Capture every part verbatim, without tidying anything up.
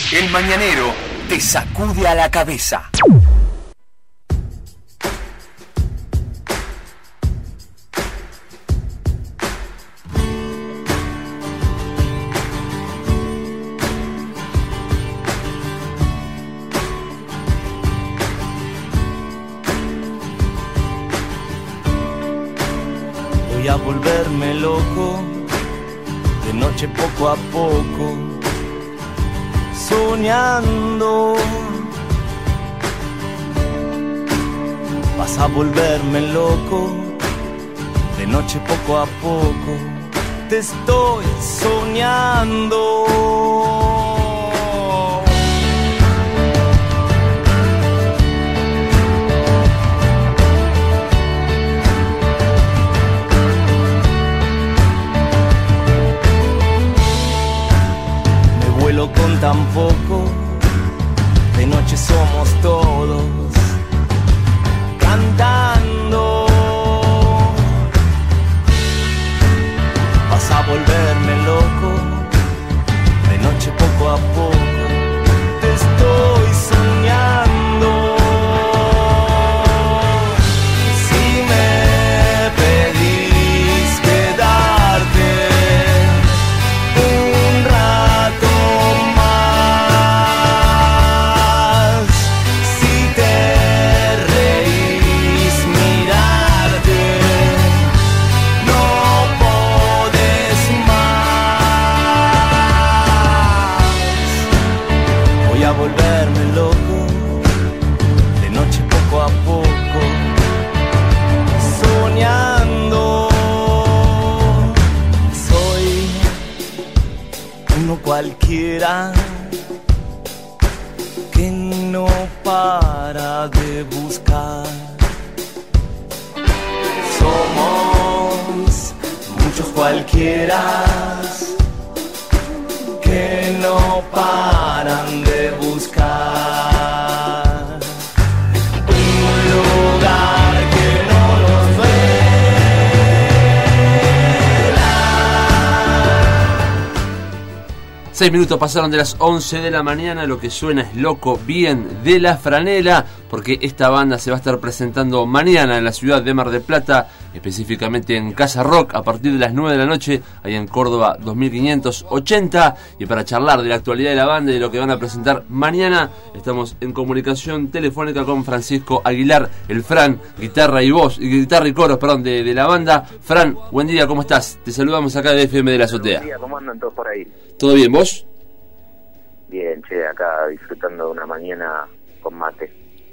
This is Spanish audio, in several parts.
El mañanero te sacude a la cabeza. Voy a volverme loco, de noche poco a poco, soñando. Vas a volverme loco, de noche poco a poco, te estoy soñando. Con tan poco, de noche somos todos cantando. Vas a volverme loco, de noche poco a poco, te estoy soñando. Si me pedís quedarte un rato, volverme loco, de noche poco a poco, soñando. Soy uno cualquiera que no para de buscar. Somos muchos cualquiera que no paran de buscar un lugar que no nos duela. Seis minutos pasaron de las once de la mañana. Lo que suena es Loco Bien de La Franela, porque esta banda se va a estar presentando mañana en la ciudad de Mar del Plata, específicamente en Casa Rock, a partir de las nueve de la noche, ahí en Córdoba dos mil quinientos ochenta. Y para charlar de la actualidad de la banda y de lo que van a presentar mañana, estamos en comunicación telefónica con Francisco Aguilar, el Fran, guitarra y voz, guitarra y coros, perdón, de, de la banda. Fran, buen día, ¿cómo estás? Te saludamos acá de F M de la Azotea. Buen día, ¿cómo andan todos por ahí? ¿Todo bien, vos? Bien, che, acá disfrutando de una mañana con mate.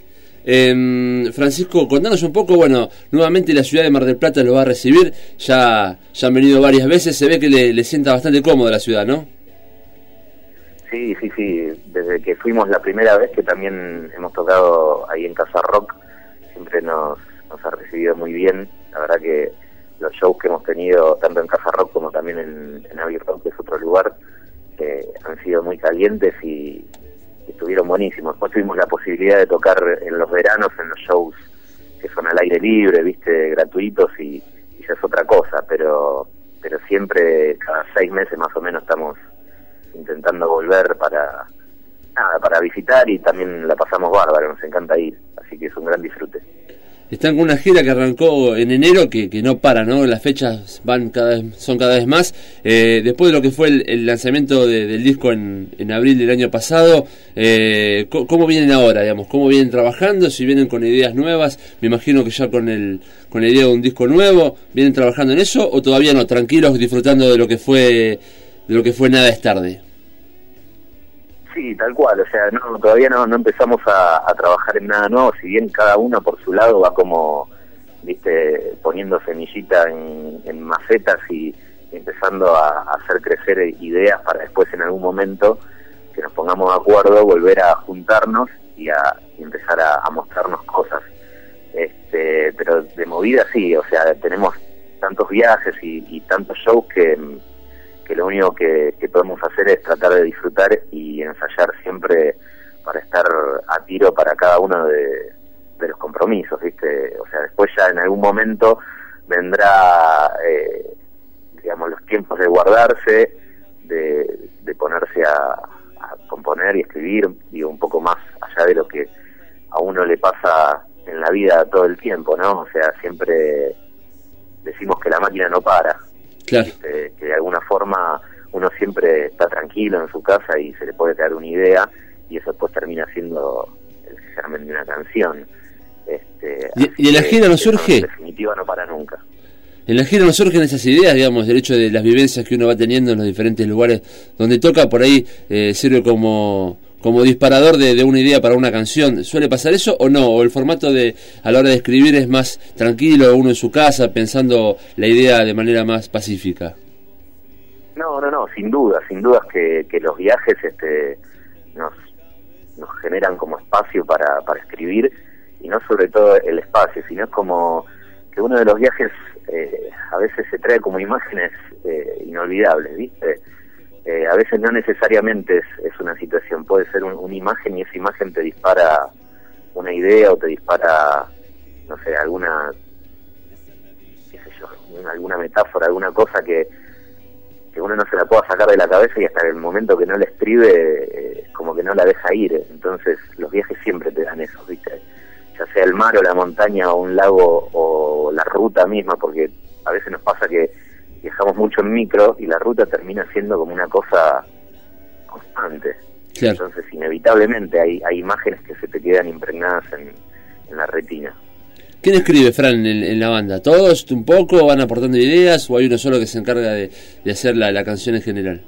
Eh, Francisco, contanos un poco, bueno, nuevamente la ciudad de Mar del Plata lo va a recibir, ya, ya han venido varias veces, se ve que le, le sienta bastante cómodo la ciudad, ¿no? Sí, sí, sí, desde que fuimos la primera vez, que también hemos tocado ahí en Casa Rock, siempre nos, nos ha recibido muy bien. La verdad que los shows que hemos tenido, tanto en Casa Rock como también en, en Abbey Rock, que es otro lugar, eh, han sido muy calientes y estuvieron buenísimos. Después tuvimos la posibilidad de tocar en los veranos en los shows que son al aire libre, viste, gratuitos, y, y ya es otra cosa, pero pero siempre cada seis meses más o menos estamos intentando volver para nada, para visitar, y también la pasamos bárbaro, nos encanta ir, así que es un gran disfrute. Están con una gira que arrancó en enero, que, que no para, ¿no? Las fechas van cada vez, son cada vez más. Eh, después de lo que fue el, el lanzamiento de, del disco en, en abril del año pasado, eh, ¿cómo vienen ahora, digamos? ¿Cómo vienen trabajando? Si vienen con ideas nuevas, me imagino que ya con el con la idea de un disco nuevo, ¿vienen trabajando en eso o todavía no? Tranquilos, disfrutando de lo que fue de lo que fue Nada es Tarde. Sí, tal cual, o sea, no, todavía no, no empezamos a, a trabajar en nada nuevo, si bien cada uno por su lado va como, viste, poniendo semillita en, en macetas y empezando a, a hacer crecer ideas para después en algún momento que nos pongamos de acuerdo, volver a juntarnos y a y empezar a, a mostrarnos cosas. Este, pero de movida sí, o sea, tenemos tantos viajes y, y tantos shows que... que lo único que, que podemos hacer es tratar de disfrutar y ensayar siempre para estar a tiro para cada uno de, de los compromisos, ¿viste? O sea, después ya en algún momento vendrá, eh, digamos, los tiempos de guardarse, de, de ponerse a, a componer componer y escribir, digo, un poco más allá de lo que a uno le pasa en la vida todo el tiempo, ¿no? O sea, siempre decimos que la máquina no para. Claro. Este, que de alguna forma uno siempre está tranquilo en su casa y se le puede crear una idea y eso después termina siendo el germen de una canción. Este, ¿Y, y en la gira no surge? En definitiva no para nunca. En la gira no surgen esas ideas, digamos, del hecho de las vivencias que uno va teniendo en los diferentes lugares donde toca, por ahí eh, sirve como como disparador de, de una idea para una canción. ¿Suele pasar eso o no? ¿O el formato de a la hora de escribir es más tranquilo, uno en su casa, pensando la idea de manera más pacífica? No, no, no, sin duda, sin duda que, que los viajes este, nos, nos generan como espacio para, para escribir, y no sobre todo el espacio, sino es como que uno de los viajes eh, a veces se trae como imágenes eh, inolvidables, ¿viste? Eh, a veces no necesariamente es, es una situación, puede ser un, una imagen y esa imagen te dispara una idea o te dispara, no sé, alguna, qué sé yo, alguna metáfora, alguna cosa que, que uno no se la pueda sacar de la cabeza y hasta el momento que no la escribe, eh, como que no la deja ir. Entonces los viajes siempre te dan eso, ¿viste? Ya sea el mar o la montaña o un lago o la ruta misma, porque a veces nos pasa que viajamos mucho en micro y la ruta termina siendo como una cosa constante. Claro. Entonces inevitablemente hay, hay imágenes que se te quedan impregnadas en, en la retina. ¿Quién escribe, Fran, en, en la banda? ¿Todos un poco van aportando ideas o hay uno solo que se encarga de, de hacer la, la canción en general?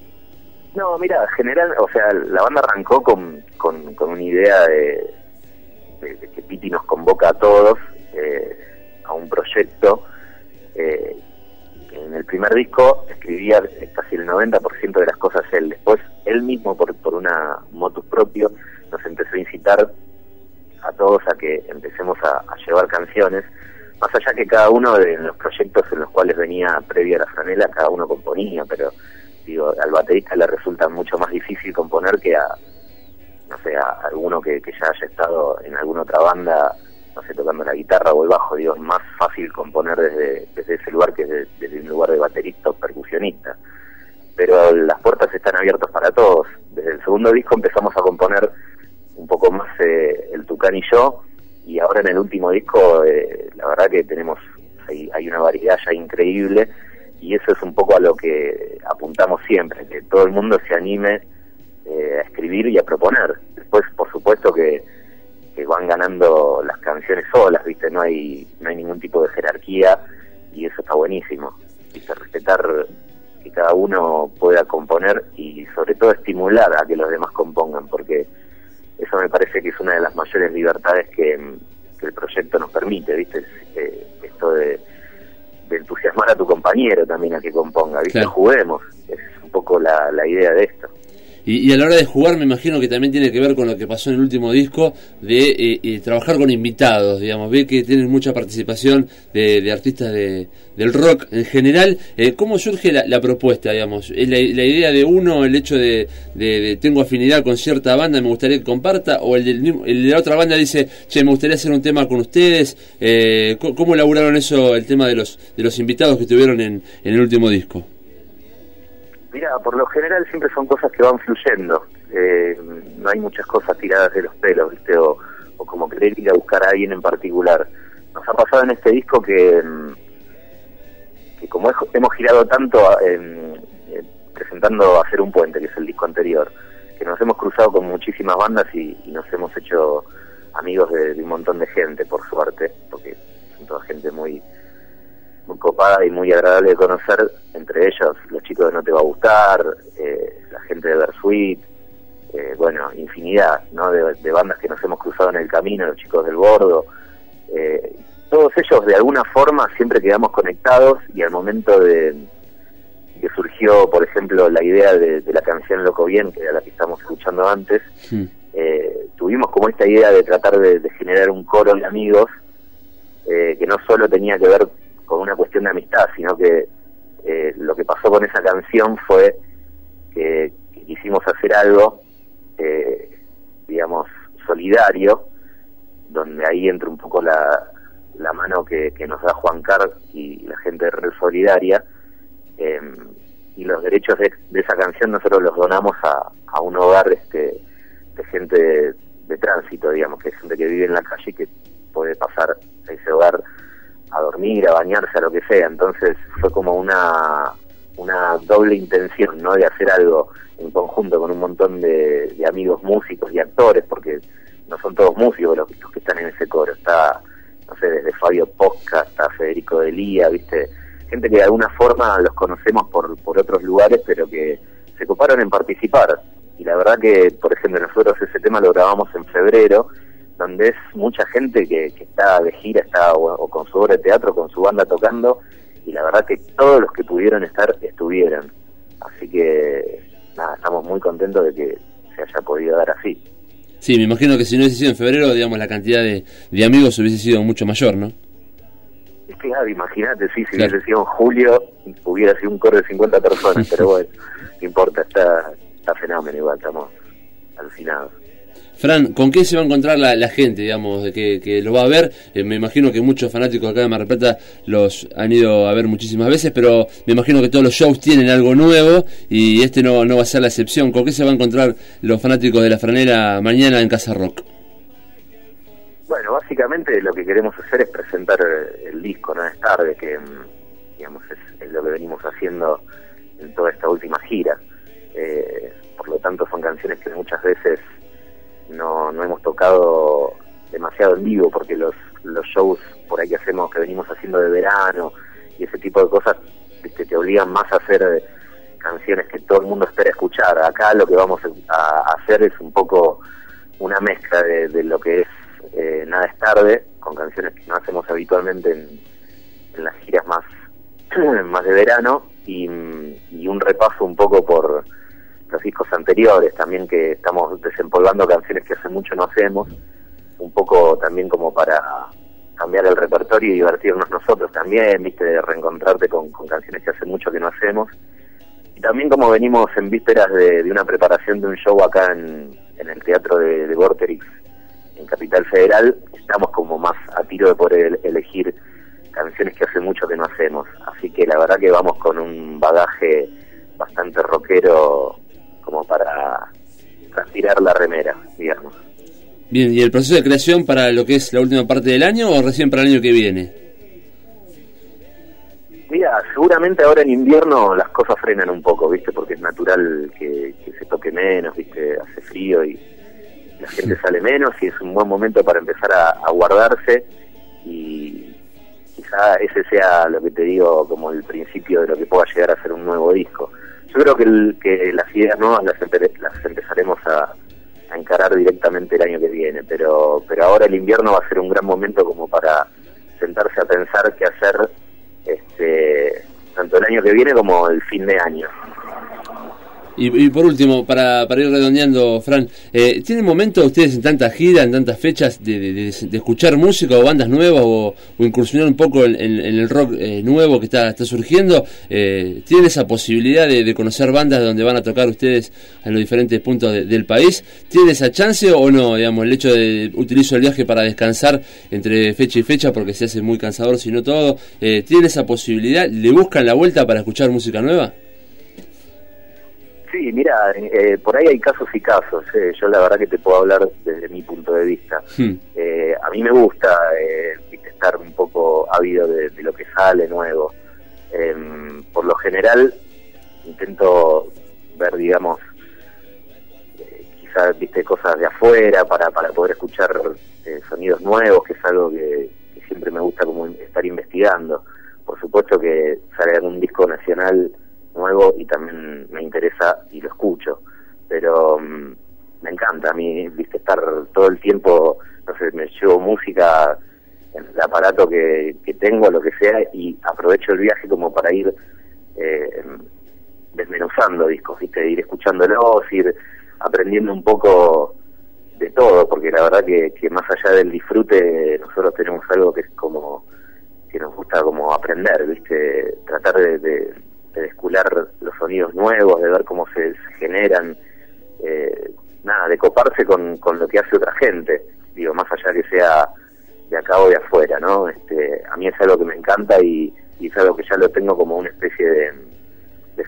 No, mira, general, o sea, la banda arrancó con, con, con una idea de, de, de que Piti nos convoca a todos eh, a un proyecto. eh, En el primer disco escribía casi el noventa por ciento de las cosas él. Después, él mismo, por, por una motus propio, nos empezó a incitar a todos a que empecemos a, a llevar canciones. Más allá que cada uno de los proyectos en los cuales venía previo a La Franela, cada uno componía, pero digo, al baterista le resulta mucho más difícil componer que a, no sé, a alguno que, que ya haya estado en alguna otra banda, no sé, tocando la guitarra o el bajo. Digo, es más fácil componer desde, desde ese lugar que desde, desde un lugar de baterista o percusionista. Pero las puertas están abiertas para todos. Desde el segundo disco empezamos a componer un poco más eh, el Tucán y yo, y ahora en el último disco eh, la verdad que tenemos, hay, hay una variedad ya increíble, y eso es un poco a lo que apuntamos siempre, que todo el mundo se anime eh, a escribir y a proponer. Después, por supuesto que que van ganando las canciones solas, ¿viste? No hay no hay ningún tipo de jerarquía y eso está buenísimo, ¿viste? Respetar que cada uno pueda componer y sobre todo estimular a que los demás compongan, porque eso me parece que es una de las mayores libertades que, que el proyecto nos permite, ¿viste? Eh, esto de, de entusiasmar a tu compañero también a que componga, ¿viste? Claro. Juguemos, es un poco la, la idea de esto. Y, y a la hora de jugar me imagino que también tiene que ver con lo que pasó en el último disco, de eh, eh, trabajar con invitados, digamos, ve que tienen mucha participación de, de artistas de, del rock en general. Eh, ¿Cómo surge la, la propuesta, digamos? ¿Es la, la idea de uno, el hecho de, de, de tengo afinidad con cierta banda, me gustaría que comparta? ¿O el, del, el de la otra banda dice, che, me gustaría hacer un tema con ustedes? Eh, ¿Cómo elaboraron eso, el tema de los, de los invitados que tuvieron en, en el último disco? Mira, por lo general siempre son cosas que van fluyendo, eh, no hay muchas cosas tiradas de los pelos, ¿viste? O, o como querer ir a buscar a alguien en particular. Nos ha pasado en este disco que, que como hemos girado tanto eh, eh, presentando Hacer un Puente, que es el disco anterior, que nos hemos cruzado con muchísimas bandas y, y nos hemos hecho amigos de, de un montón de gente, por suerte, porque son toda gente muy... muy copada y muy agradable de conocer, entre ellos los chicos de No Te Va a Gustar, eh, la gente de Versuit, eh, bueno, infinidad, ¿no? De, de bandas que nos hemos cruzado en el camino, los chicos del Bordo, eh, todos ellos de alguna forma siempre quedamos conectados, y al momento de que surgió, por ejemplo, la idea de, de la canción Loco Bien, que era la que estamos escuchando antes, sí. eh, tuvimos como esta idea de tratar de, de generar un coro de amigos eh, que no solo tenía que ver con una cuestión de amistad, sino que eh, lo que pasó con esa canción fue que, que quisimos hacer algo, eh, digamos, solidario, donde ahí entra un poco la, la mano que, que nos da Juan Carr y la gente de Red Solidaria, eh, y los derechos de, de esa canción nosotros los donamos a, a un hogar este de gente de, de tránsito, digamos, que es gente que vive en la calle y que puede pasar a ese hogar a dormir, a bañarse, a lo que sea. Entonces fue como una una doble intención, ¿no?, de hacer algo en conjunto con un montón de, de amigos músicos y actores, porque no son todos músicos los, los que están en ese coro. Está, no sé, desde Fabio Posca hasta Federico Delía, ¿viste? Gente que de alguna forma los conocemos por, por otros lugares, pero que se coparon en participar. Y la verdad que, por ejemplo, nosotros ese tema lo grabamos en febrero, donde es mucha gente que, que está de gira, está o, o con su obra de teatro, con su banda tocando, y la verdad que todos los que pudieron estar, estuvieron. Así que, nada, estamos muy contentos de que se haya podido dar así. Sí, me imagino que si no hubiese sido en febrero, digamos, la cantidad de, de amigos hubiese sido mucho mayor, ¿no? Es que, Gaby, imagínate, sí, si claro. hubiese sido en julio, hubiera sido un coro de cincuenta personas, pero bueno, no importa, está, está fenómeno igual, estamos alucinados. Fran, ¿con qué se va a encontrar la, la gente, digamos, de que, que lo va a ver? Eh, me imagino que muchos fanáticos acá de Mar del Plata los han ido a ver muchísimas veces, pero me imagino que todos los shows tienen algo nuevo y este no, no va a ser la excepción. ¿Con qué se va a encontrar los fanáticos de La Franela mañana en Casa Rock? Bueno, básicamente lo que queremos hacer es presentar el disco, No es tarde, que digamos es, es lo que venimos haciendo en toda esta última gira. Eh, por lo tanto son canciones que muchas veces no, no hemos tocado demasiado en vivo, porque los, los shows por ahí que hacemos, que venimos haciendo de verano y ese tipo de cosas, ¿viste?, te obligan más a hacer canciones que todo el mundo espera escuchar. Acá lo que vamos a hacer es un poco una mezcla de, de lo que es eh, Nada es tarde, con canciones que no hacemos habitualmente en, en las giras más, más de verano, y, y un repaso un poco por los discos anteriores también, que estamos desempolvando canciones que hace mucho no hacemos, un poco también como para cambiar el repertorio y divertirnos nosotros también, viste, de reencontrarte con, con canciones que hace mucho que no hacemos. Y también como venimos en vísperas de, de una preparación de un show acá en, en el Teatro de, de Vorterix, en Capital Federal, estamos como más a tiro de poder elegir canciones que hace mucho que no hacemos. Así que la verdad que vamos con un bagaje bastante rockero como para transpirar la remera, digamos. Bien, ¿y el proceso de creación para lo que es la última parte del año o recién para el año que viene? Mira, seguramente ahora en invierno las cosas frenan un poco, ¿viste? Porque es natural que, que se toque menos, ¿viste? Hace frío y la gente sale menos, y es un buen momento para empezar a, a guardarse, y quizá ese sea, lo que te digo, como el principio de lo que pueda llegar a ser un nuevo disco. Yo creo que, el, que las ideas nuevas las, empe las empezaremos a, a encarar directamente el año que viene, pero pero ahora el invierno va a ser un gran momento como para sentarse a pensar qué hacer, este, tanto el año que viene como el fin de año. Y, y por último, para, para ir redondeando, Fran, eh, ¿tienen momento ustedes en tantas giras, en tantas fechas, de, de, de, de escuchar música o bandas nuevas o, o incursionar un poco en, en, en el rock eh, nuevo que está, está surgiendo? Eh, ¿Tienen esa posibilidad de, de conocer bandas donde van a tocar ustedes en los diferentes puntos de, del país? ¿Tienen esa chance o no? Digamos, el hecho de utilizo el viaje para descansar entre fecha y fecha porque se hace muy cansador, si no todo. Eh, ¿Tienen esa posibilidad? ¿Le buscan la vuelta para escuchar música nueva? Sí, mira, eh, por ahí hay casos y casos. Eh. Yo la verdad que te puedo hablar desde mi punto de vista. Hmm. Eh, a mí me gusta eh, estar un poco ávido de, de lo que sale nuevo. Eh, por lo general intento ver, digamos, eh, quizás viste cosas de afuera para para poder escuchar eh, sonidos nuevos, que es algo que, que siempre me gusta como estar investigando. Por supuesto que sale algún disco nacional nuevo y también me interesa y lo escucho, pero um, me encanta a mí, viste, estar todo el tiempo, no sé, me llevo música en el aparato que, que tengo, lo que sea, y aprovecho el viaje como para ir eh, desmenuzando discos, viste, ir escuchándolos, ir aprendiendo un poco de todo, porque la verdad que, que más allá del disfrute, nosotros tenemos algo que es como, que nos gusta como aprender, viste, tratar de, de de descular los sonidos nuevos, de ver cómo se, se generan, eh, nada, de coparse con, con lo que hace otra gente, digo, más allá que sea de acá o de afuera, ¿no? Este, a mí es algo que me encanta y, y es algo que ya lo tengo como una especie de, de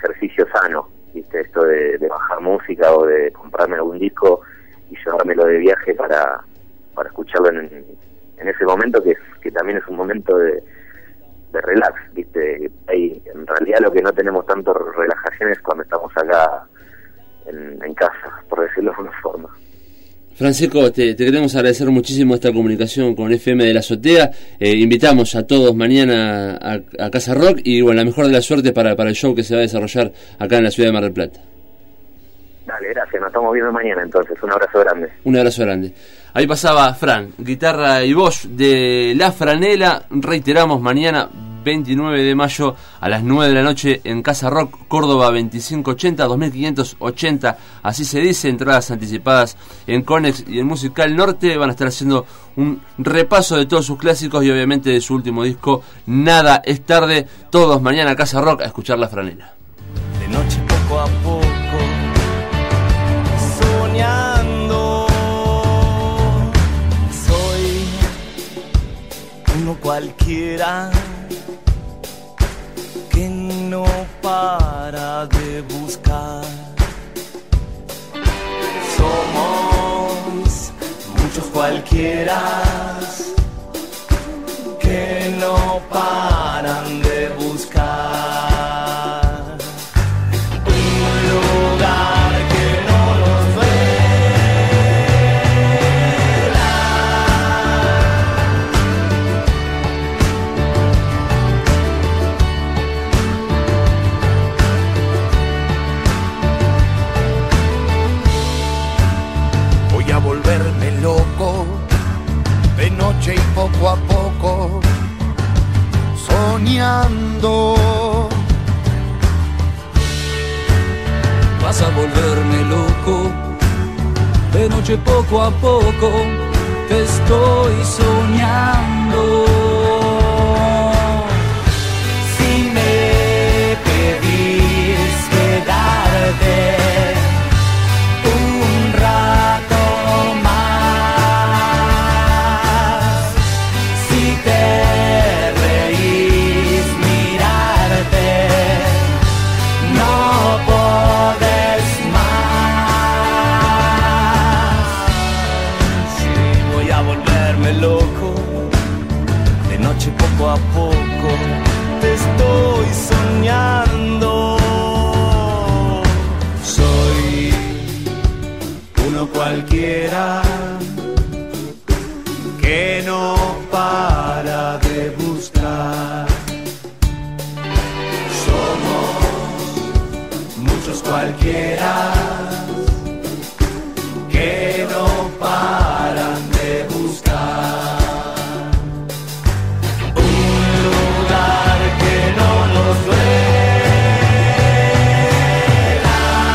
ejercicio sano, ¿viste? Esto de, de bajar música o de comprarme algún disco y llevármelo de viaje para, para escucharlo en, en ese momento que, que también es un momento de, de relax, ¿viste? Hay, en realidad lo que no tenemos tanto relajación es cuando estamos acá en, en casa, por decirlo de alguna forma. Francisco, te, te queremos agradecer muchísimo esta comunicación con F M de la Azotea. Eh, invitamos a todos mañana a, a Casa Rock y bueno, la mejor de la suerte para, para el show que se va a desarrollar acá en la ciudad de Mar del Plata. Dale, gracias, nos estamos viendo mañana entonces, un abrazo grande. Un abrazo grande. Ahí pasaba Fran, guitarra y voz de La Franela. Reiteramos, mañana veintinueve de mayo a las nueve de la noche en Casa Rock, Córdoba veinticinco ochenta, dos mil quinientos ochenta, así se dice, entradas anticipadas en Conex y en Musical Norte. Van a estar haciendo un repaso de todos sus clásicos y obviamente de su último disco, Nada es tarde. Todos mañana a Casa Rock a escuchar La Franela. De noche poco a poco, soñando, soy uno cualquiera que no para de buscar. Somos muchos cualquieras que no paran de buscar un lugar que no nos duela. Voy a volverme loco de noche y poco a poco soñando. Vas a volverme loco de noche poco a poco, te estoy soñando. Si me pedís quedarte un rato más, si te reís mirarte, no podés más. Sí, voy a volverme loco de noche poco a poco, te estoy soñando. Soy uno cualquiera que no para de buscar. Somos muchos cualquiera que no paran de buscar un lugar que no nos duela.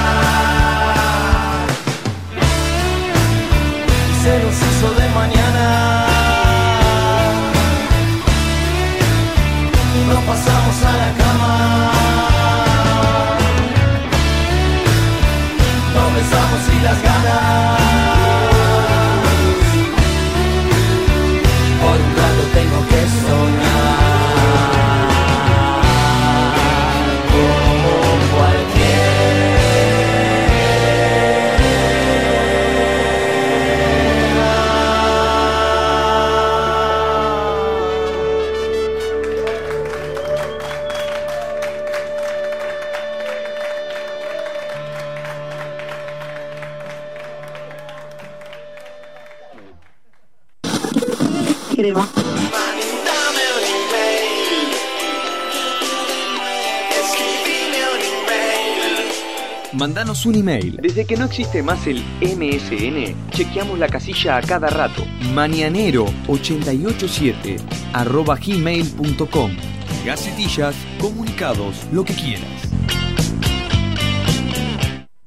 Se nos hizo de mañana, nos pasamos a la cama, nos besamos y las ganas. Por un rato tengo que soñar como Crema. Mandanos un email. Desde que no existe más el M S N, chequeamos la casilla a cada rato. Mañanero ochenta y ocho siete arroba gmail punto com. Gacetillas, comunicados, lo que quieras.